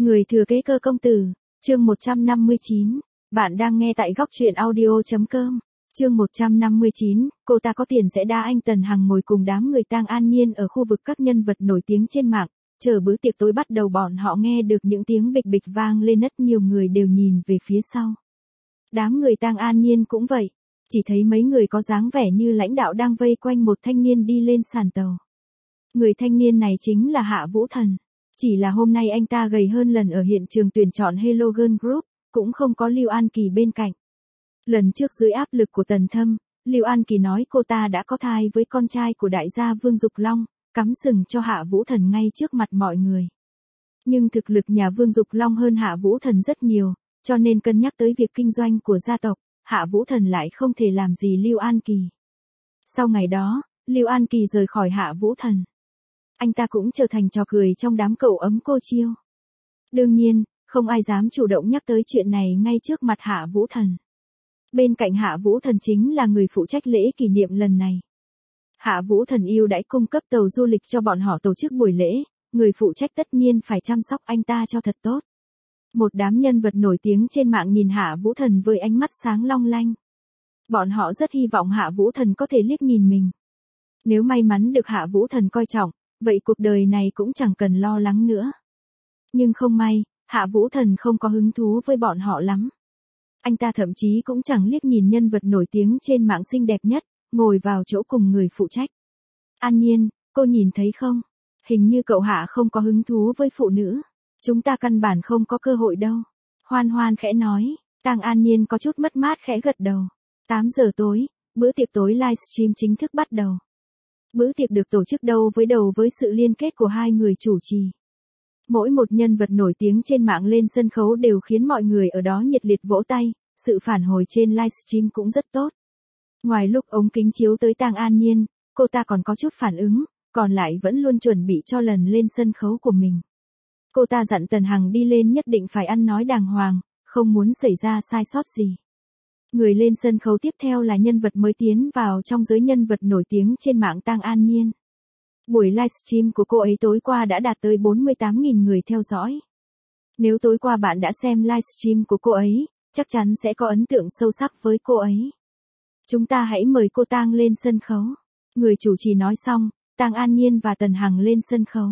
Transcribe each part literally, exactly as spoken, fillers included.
Người thừa kế cơ công tử, chương một trăm năm mươi chín. Bạn đang nghe tại góc truyện audio chấm com. Chương một trăm năm mươi chín, cô ta có tiền sẽ đa anh Tần Hằng ngồi cùng đám người Tang An Nhiên ở khu vực các nhân vật nổi tiếng trên mạng, chờ bữa tiệc tối bắt đầu bọn họ nghe được những tiếng bịch bịch vang lên rất nhiều người đều nhìn về phía sau. Đám người Tang An Nhiên cũng vậy, chỉ thấy mấy người có dáng vẻ như lãnh đạo đang vây quanh một thanh niên đi lên sàn tàu. Người thanh niên này chính là Hạ Vũ Thần. Chỉ là hôm nay anh ta gầy hơn lần ở hiện trường tuyển chọn Hello Girl Group, cũng không có Lưu An Kỳ bên cạnh. Lần trước dưới áp lực của Tần Thâm, Lưu An Kỳ nói cô ta đã có thai với con trai của đại gia Vương Dục Long, cắm sừng cho Hạ Vũ Thần ngay trước mặt mọi người. Nhưng thực lực nhà Vương Dục Long hơn Hạ Vũ Thần rất nhiều, cho nên cân nhắc tới việc kinh doanh của gia tộc, Hạ Vũ Thần lại không thể làm gì Lưu An Kỳ. Sau ngày đó, Lưu An Kỳ rời khỏi Hạ Vũ Thần. Anh ta cũng trở thành trò cười trong đám cậu ấm cô chiêu. Đương nhiên, không ai dám chủ động nhắc tới chuyện này ngay trước mặt Hạ Vũ Thần. Bên cạnh Hạ Vũ Thần chính là người phụ trách lễ kỷ niệm lần này. Hạ Vũ Thần yêu đãi cung cấp tàu du lịch cho bọn họ tổ chức buổi lễ, người phụ trách tất nhiên phải chăm sóc anh ta cho thật tốt. Một đám nhân vật nổi tiếng trên mạng nhìn Hạ Vũ Thần với ánh mắt sáng long lanh. Bọn họ rất hy vọng Hạ Vũ Thần có thể liếc nhìn mình. Nếu may mắn được Hạ Vũ Thần coi trọng, vậy cuộc đời này cũng chẳng cần lo lắng nữa. Nhưng không may, Hạ Vũ Thần không có hứng thú với bọn họ lắm. Anh ta thậm chí cũng chẳng liếc nhìn nhân vật nổi tiếng trên mạng xinh đẹp nhất, ngồi vào chỗ cùng người phụ trách. An Nhiên, cô nhìn thấy không? Hình như cậu Hạ không có hứng thú với phụ nữ. Chúng ta căn bản không có cơ hội đâu. Hoan Hoan khẽ nói, Tang An Nhiên có chút mất mát khẽ gật đầu. tám giờ tối, bữa tiệc tối livestream chính thức bắt đầu. Bữa tiệc được tổ chức đầu với đầu với sự liên kết của hai người chủ trì. Mỗi một nhân vật nổi tiếng trên mạng lên sân khấu đều khiến mọi người ở đó nhiệt liệt vỗ tay, sự phản hồi trên livestream cũng rất tốt. Ngoài lúc ống kính chiếu tới Tang An Nhiên, cô ta còn có chút phản ứng, còn lại vẫn luôn chuẩn bị cho lần lên sân khấu của mình. Cô ta dặn Tần Hằng đi lên nhất định phải ăn nói đàng hoàng, không muốn xảy ra sai sót gì. Người lên sân khấu tiếp theo là nhân vật mới tiến vào trong giới nhân vật nổi tiếng trên mạng Tang An Nhiên. Buổi livestream của cô ấy tối qua đã đạt tới bốn mươi tám nghìn người theo dõi. Nếu tối qua bạn đã xem livestream của cô ấy, chắc chắn sẽ có ấn tượng sâu sắc với cô ấy. Chúng ta hãy mời cô Tang lên sân khấu. Người chủ trì nói xong, Tang An Nhiên và Tần Hằng lên sân khấu.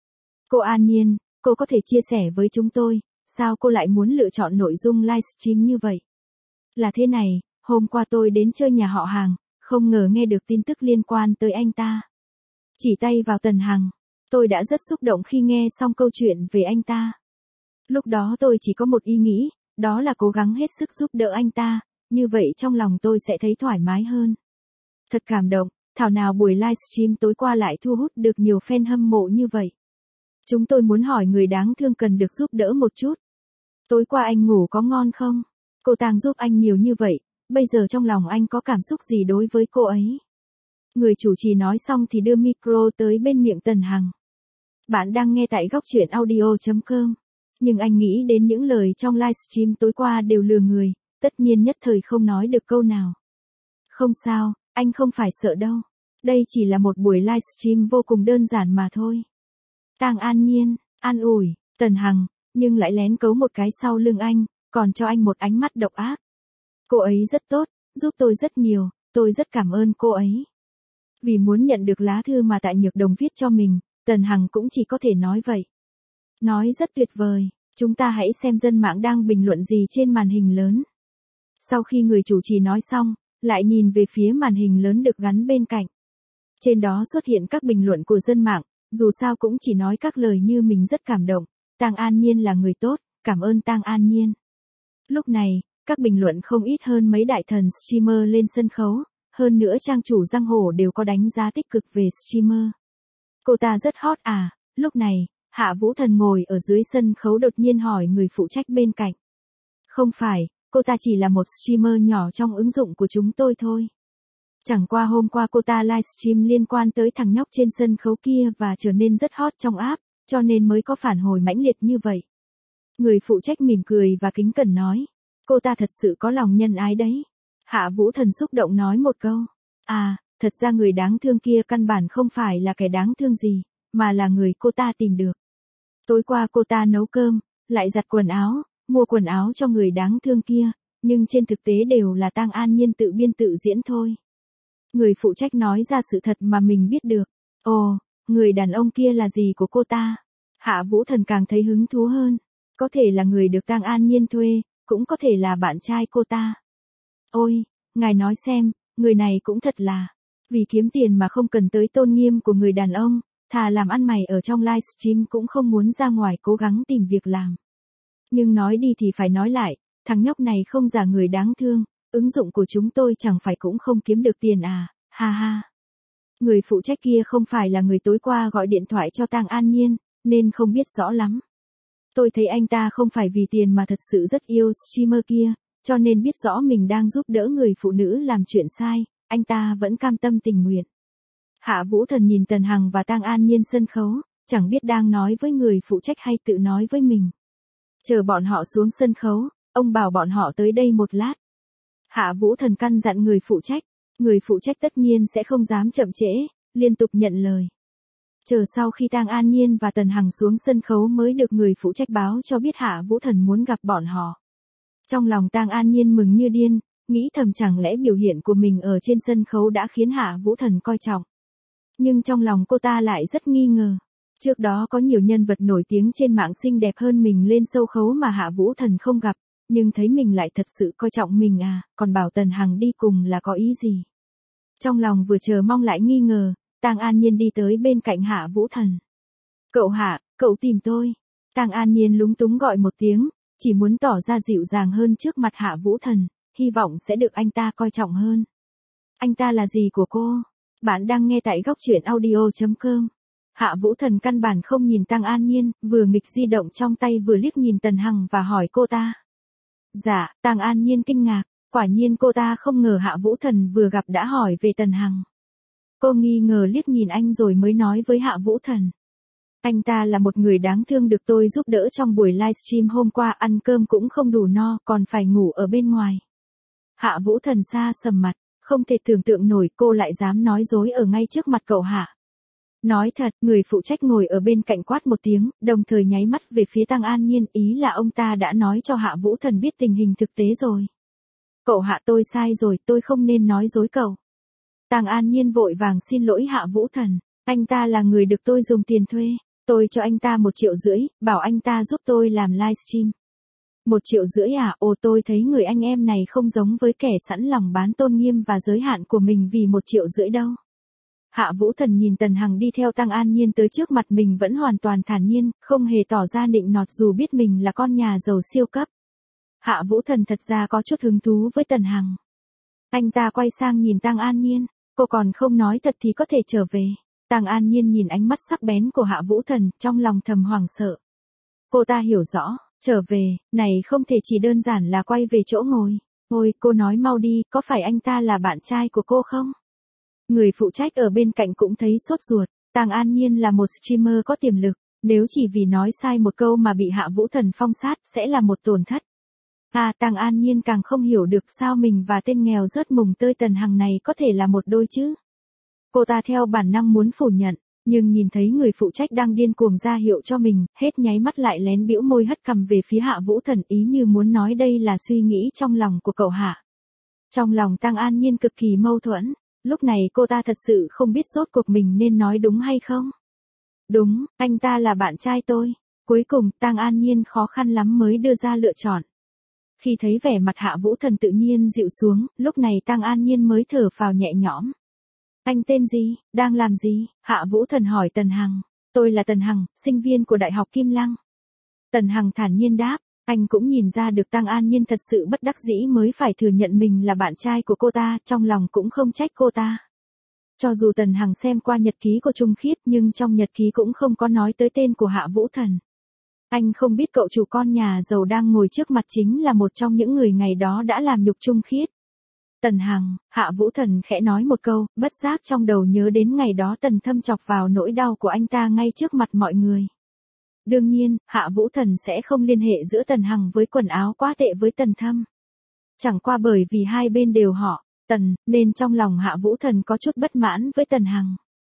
Cô An Nhiên, cô có thể chia sẻ với chúng tôi, sao cô lại muốn lựa chọn nội dung livestream như vậy? Là thế này, hôm qua tôi đến chơi nhà họ Hàng, không ngờ nghe được tin tức liên quan tới anh ta. Chỉ tay vào Tần Hằng, tôi đã rất xúc động khi nghe xong câu chuyện về anh ta. Lúc đó tôi chỉ có một ý nghĩ, đó là cố gắng hết sức giúp đỡ anh ta, như vậy trong lòng tôi sẽ thấy thoải mái hơn. Thật cảm động, thảo nào buổi livestream tối qua lại thu hút được nhiều fan hâm mộ như vậy. Chúng tôi muốn hỏi người đáng thương cần được giúp đỡ một chút. Tối qua anh ngủ có ngon không? Cô Tang giúp anh nhiều như vậy, bây giờ trong lòng anh có cảm xúc gì đối với cô ấy? Người chủ trì nói xong thì đưa micro tới bên miệng Tần Hằng. Bạn đang nghe tại góc truyện audio chấm com. Nhưng anh nghĩ đến những lời trong livestream tối qua đều lừa người, tất nhiên nhất thời không nói được câu nào. Không sao, anh không phải sợ đâu. Đây chỉ là một buổi livestream vô cùng đơn giản mà thôi. Tang An Nhiên, an ủi, Tần Hằng, nhưng lại lén cấu một cái sau lưng anh, còn cho anh một ánh mắt độc ác. Cô ấy rất tốt, giúp tôi rất nhiều, tôi rất cảm ơn cô ấy. Vì muốn nhận được lá thư mà Tạ Nhược Đồng viết cho mình, Tần Hằng cũng chỉ có thể nói vậy. Nói rất tuyệt vời, chúng ta hãy xem dân mạng đang bình luận gì trên màn hình lớn. Sau khi người chủ trì nói xong, lại nhìn về phía màn hình lớn được gắn bên cạnh. Trên đó xuất hiện các bình luận của dân mạng, dù sao cũng chỉ nói các lời như mình rất cảm động, Tang An Nhiên là người tốt, cảm ơn Tang An Nhiên. Lúc này, các bình luận không ít hơn mấy đại thần streamer lên sân khấu, hơn nữa trang chủ giang hồ đều có đánh giá tích cực về streamer. Cô ta rất hot à, lúc này, Hạ Vũ Thần ngồi ở dưới sân khấu đột nhiên hỏi người phụ trách bên cạnh. Không phải, cô ta chỉ là một streamer nhỏ trong ứng dụng của chúng tôi thôi. Chẳng qua hôm qua cô ta livestream liên quan tới thằng nhóc trên sân khấu kia và trở nên rất hot trong app, cho nên mới có phản hồi mãnh liệt như vậy. Người phụ trách mỉm cười và kính cẩn nói. Cô ta thật sự có lòng nhân ái đấy. Hạ Vũ Thần xúc động nói một câu. À, thật ra người đáng thương kia căn bản không phải là kẻ đáng thương gì, mà là người cô ta tìm được. Tối qua cô ta nấu cơm, lại giặt quần áo, mua quần áo cho người đáng thương kia, nhưng trên thực tế đều là Tang An Nhiên tự biên tự diễn thôi. Người phụ trách nói ra sự thật mà mình biết được. Ồ, người đàn ông kia là gì của cô ta? Hạ Vũ Thần càng thấy hứng thú hơn. Có thể là người được Tang An Nhiên thuê, cũng có thể là bạn trai cô ta. Ôi, ngài nói xem, người này cũng thật là, vì kiếm tiền mà không cần tới tôn nghiêm của người đàn ông, thà làm ăn mày ở trong livestream cũng không muốn ra ngoài cố gắng tìm việc làm. Nhưng nói đi thì phải nói lại, thằng nhóc này không giả người đáng thương, ứng dụng của chúng tôi chẳng phải cũng không kiếm được tiền à, ha ha. Người phụ trách kia không phải là người tối qua gọi điện thoại cho Tang An Nhiên, nên không biết rõ lắm. Tôi thấy anh ta không phải vì tiền mà thật sự rất yêu streamer kia, cho nên biết rõ mình đang giúp đỡ người phụ nữ làm chuyện sai, anh ta vẫn cam tâm tình nguyện. Hạ Vũ Thần nhìn Tần Hằng và Tang An Nhiên sân khấu, chẳng biết đang nói với người phụ trách hay tự nói với mình. Chờ bọn họ xuống sân khấu, ông bảo bọn họ tới đây một lát. Hạ Vũ Thần căn dặn người phụ trách, người phụ trách tất nhiên sẽ không dám chậm trễ, liên tục nhận lời. Chờ sau khi Tang An Nhiên và Tần Hằng xuống sân khấu mới được người phụ trách báo cho biết Hạ Vũ Thần muốn gặp bọn họ. Trong lòng Tang An Nhiên mừng như điên, nghĩ thầm chẳng lẽ biểu hiện của mình ở trên sân khấu đã khiến Hạ Vũ Thần coi trọng. Nhưng trong lòng cô ta lại rất nghi ngờ. Trước đó có nhiều nhân vật nổi tiếng trên mạng xinh đẹp hơn mình lên sâu khấu mà Hạ Vũ Thần không gặp, nhưng thấy mình lại thật sự coi trọng mình à, còn bảo Tần Hằng đi cùng là có ý gì. Trong lòng vừa chờ mong lại nghi ngờ, Tang An Nhiên đi tới bên cạnh Hạ Vũ Thần. Cậu Hạ, cậu tìm tôi. Tang An Nhiên lúng túng gọi một tiếng, chỉ muốn tỏ ra dịu dàng hơn trước mặt Hạ Vũ Thần, hy vọng sẽ được anh ta coi trọng hơn. Anh ta là gì của cô? Bạn đang nghe tại góc truyện audio chấm com. Hạ Vũ Thần căn bản không nhìn Tang An Nhiên, vừa nghịch di động trong tay vừa liếc nhìn Tần Hằng và hỏi cô ta. Dạ, Tang An Nhiên kinh ngạc, quả nhiên cô ta không ngờ Hạ Vũ Thần vừa gặp đã hỏi về Tần Hằng. Cô nghi ngờ liếc nhìn anh rồi mới nói với Hạ Vũ Thần. Anh ta là một người đáng thương được tôi giúp đỡ trong buổi livestream hôm qua, ăn cơm cũng không đủ no, còn phải ngủ ở bên ngoài. Hạ Vũ Thần xa sầm mặt, không thể tưởng tượng nổi cô lại dám nói dối ở ngay trước mặt cậu Hạ. Nói thật, người phụ trách ngồi ở bên cạnh quát một tiếng, đồng thời nháy mắt về phía Tang An Nhiên, ý là ông ta đã nói cho Hạ Vũ Thần biết tình hình thực tế rồi. Cậu Hạ, tôi sai rồi, tôi không nên nói dối cậu. Tang An Nhiên vội vàng xin lỗi Hạ Vũ Thần, anh ta là người được tôi dùng tiền thuê, tôi cho anh ta một triệu rưỡi, bảo anh ta giúp tôi làm livestream. Một triệu rưỡi à? Ồ, tôi thấy người anh em này không giống với kẻ sẵn lòng bán tôn nghiêm và giới hạn của mình vì một triệu rưỡi đâu. Hạ Vũ Thần nhìn Tần Hằng đi theo Tang An Nhiên tới trước mặt mình vẫn hoàn toàn thản nhiên, không hề tỏ ra nịnh nọt dù biết mình là con nhà giàu siêu cấp. Hạ Vũ Thần thật ra có chút hứng thú với Tần Hằng. Anh ta quay sang nhìn Tang An Nhiên, cô còn không nói thật thì có thể trở về. Tang An Nhiên nhìn ánh mắt sắc bén của Hạ Vũ Thần, trong lòng thầm hoảng sợ. Cô ta hiểu rõ, trở về, này không thể chỉ đơn giản là quay về chỗ ngồi. Ôi, cô nói mau đi, có phải anh ta là bạn trai của cô không? Người phụ trách ở bên cạnh cũng thấy sốt ruột, Tang An Nhiên là một streamer có tiềm lực, nếu chỉ vì nói sai một câu mà bị Hạ Vũ Thần phong sát sẽ là một tổn thất. À, Tang An Nhiên càng không hiểu được sao mình và tên nghèo rớt mùng tơi Tần Hằng này có thể là một đôi chứ. Cô ta theo bản năng muốn phủ nhận, nhưng nhìn thấy người phụ trách đang điên cuồng ra hiệu cho mình, hết nháy mắt lại lén bĩu môi hất cằm về phía Hạ Vũ Thần, ý như muốn nói đây là suy nghĩ trong lòng của cậu Hạ. Trong lòng Tang An Nhiên cực kỳ mâu thuẫn, lúc này cô ta thật sự không biết rốt cuộc mình nên nói đúng hay không. Đúng, anh ta là bạn trai tôi. Cuối cùng Tang An Nhiên khó khăn lắm mới đưa ra lựa chọn. Khi thấy vẻ mặt Hạ Vũ Thần tự nhiên dịu xuống, lúc này Tang An Nhiên mới thở phào nhẹ nhõm. Anh tên gì, đang làm gì? Hạ Vũ Thần hỏi Tần Hằng. Tôi là Tần Hằng, sinh viên của Đại học Kim Lăng. Tần Hằng thản nhiên đáp, anh cũng nhìn ra được Tang An Nhiên thật sự bất đắc dĩ mới phải thừa nhận mình là bạn trai của cô ta, trong lòng cũng không trách cô ta. Cho dù Tần Hằng xem qua nhật ký của Trung Khiết nhưng trong nhật ký cũng không có nói tới tên của Hạ Vũ Thần. Anh không biết cậu chủ con nhà giàu đang ngồi trước mặt chính là một trong những người ngày đó đã làm nhục Trung Khiết. Tần Hằng, Hạ Vũ Thần khẽ nói một câu, bất giác trong đầu nhớ đến ngày đó Tần Thâm chọc vào nỗi đau của anh ta ngay trước mặt mọi người. Đương nhiên, Hạ Vũ Thần sẽ không liên hệ giữa Tần Hằng với quần áo quá tệ với Tần Thâm. Chẳng qua bởi vì hai bên đều họ Tần, nên trong lòng Hạ Vũ Thần có chút bất mãn với Tần Hằng.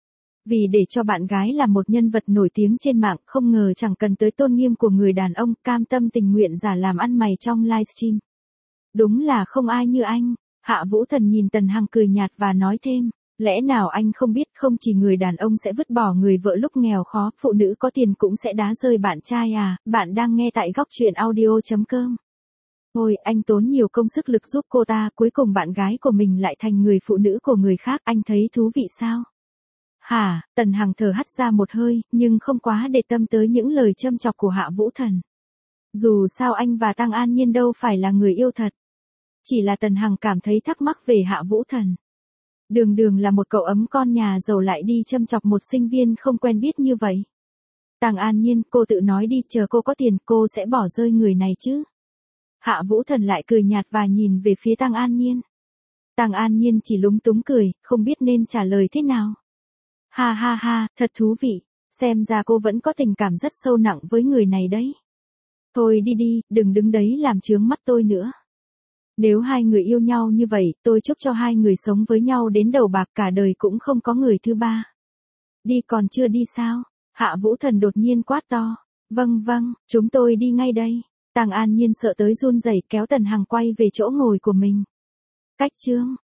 Vì để cho bạn gái là một nhân vật nổi tiếng trên mạng, không ngờ chẳng cần tới tôn nghiêm của người đàn ông, cam tâm tình nguyện giả làm ăn mày trong livestream. Đúng là không ai như anh. Hạ Vũ Thần nhìn Tần Hằng cười nhạt và nói thêm, lẽ nào anh không biết không chỉ người đàn ông sẽ vứt bỏ người vợ lúc nghèo khó, phụ nữ có tiền cũng sẽ đá rơi bạn trai à. Bạn đang nghe tại góc truyện audio chấm com. Ôi, anh tốn nhiều công sức lực giúp cô ta, cuối cùng bạn gái của mình lại thành người phụ nữ của người khác, anh thấy thú vị sao? Hả? Tần Hằng thở hắt ra một hơi, nhưng không quá để tâm tới những lời châm chọc của Hạ Vũ Thần. Dù sao anh và Tăng An Nhiên đâu phải là người yêu thật. Chỉ là Tần Hằng cảm thấy thắc mắc về Hạ Vũ Thần. Đường đường là một cậu ấm con nhà giàu lại đi châm chọc một sinh viên không quen biết như vậy. Tăng An Nhiên, cô tự nói đi, chờ cô có tiền cô sẽ bỏ rơi người này chứ. Hạ Vũ Thần lại cười nhạt và nhìn về phía Tăng An Nhiên. Tăng An Nhiên chỉ lúng túng cười, không biết nên trả lời thế nào. Ha ha ha, thật thú vị, xem ra cô vẫn có tình cảm rất sâu nặng với người này đấy. Thôi đi đi, đừng đứng đấy làm chướng mắt tôi nữa. Nếu hai người yêu nhau như vậy, tôi chúc cho hai người sống với nhau đến đầu bạc cả đời cũng không có người thứ ba. Đi còn chưa đi sao? Hạ Vũ Thần đột nhiên quát to. Vâng vâng, chúng tôi đi ngay đây. Tăng An Nhiên sợ tới run rẩy kéo Tần Hằng quay về chỗ ngồi của mình. Cách chương